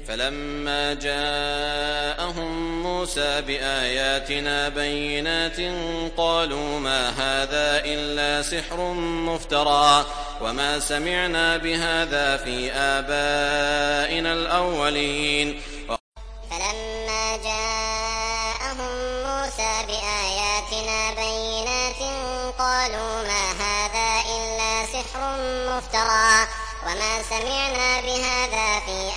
فلما جاءهم موسى بآياتنا بينات قالوا ما هذا إلا سحر مفترى وما سمعنا بهذا في آبائنا الأولين. فلما جاءهم موسى بآياتنا بينات قالوا ما هذا إلا سحر مفترى وما سمعنا بهذا في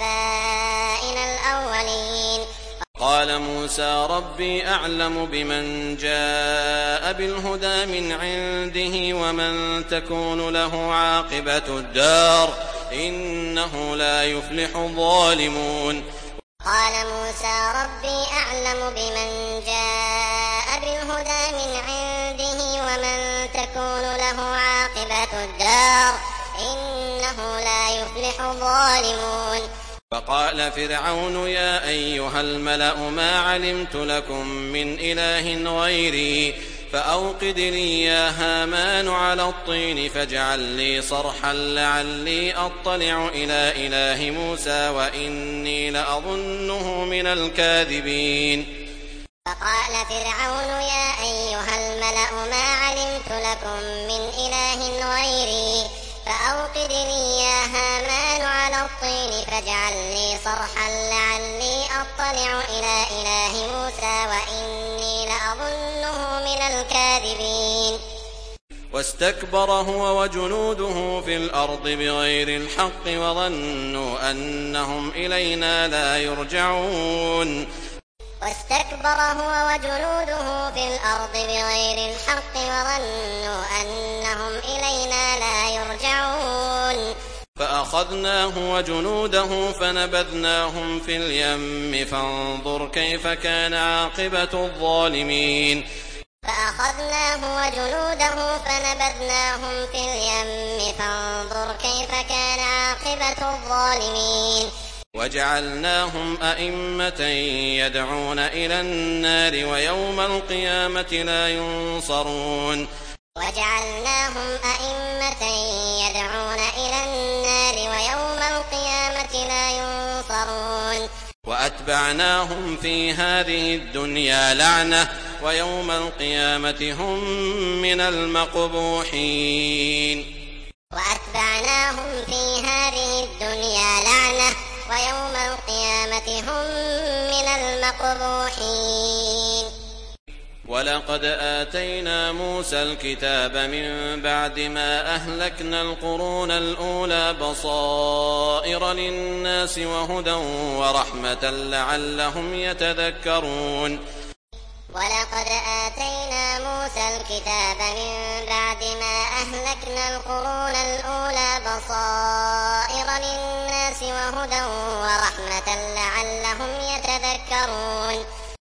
آبائنا الأولين. قال موسى ربي أعلم بمن جاء بالهدى من عنده ومن تكون له عاقبة الدار إنه لا يفلح الظالمون. قال موسى ربي أعلم بمن جاء بالهدى من عنده ومن تكون له عاقبة الدار إنه لا يفلح الظالمون. فقال فرعون يا أيها الملأ ما علمت لكم من إله غيري فأوقد لي يا هامان على الطين فاجعل لي صرحا لعلي أطلع إلى إله موسى وإني لأظنه من الكاذبين. فقال فرعون يا أيها الملأ ما علمت لكم من إله غيري فأوقد لي يا هامان على الطين فاجعل لي صرحا لعلي أطلع إلى إله موسى وإني لأظنه من الكاذبين. واستكبر هو وجنوده في الأرض بغير الحق وظنوا أنهم إلينا لا يرجعون. واستكبر هو وجنوده في الأرض بغير الحق وظنوا أنهم إلينا لا يرجعون. فأخذناه وجنوده فنبذناهم في اليم فانظر كيف كان عاقبة الظالمين. فأخذناه وجنوده فنبذناهم في اليم فانظر كيف كان عاقبة الظالمين. وجعلناهم أئمة يدعون إلى النار ويوم القيامة لا ينصرون. وجعلناهم أئمة يدعون إلى النار ويوم القيامة لا ينصرون. وأتبعناهم في هذه الدنيا لعنة ويوم القيامة هم من المقبوحين. وأتبعناهم في هذه الدنيا لعنة ويوم القيامة هم من المقبوحين. ولقد آتينا موسى الكتاب من بعد ما أهلكنا القرون الأولى بصائر للناس وهدى ورحمة لعلهم يتذكرون. ولقد آتينا موسى الكتاب من بعد ما أهلكنا القرون الأولى بصائر للناس وهدى ورحمة لعلهم يتذكرون.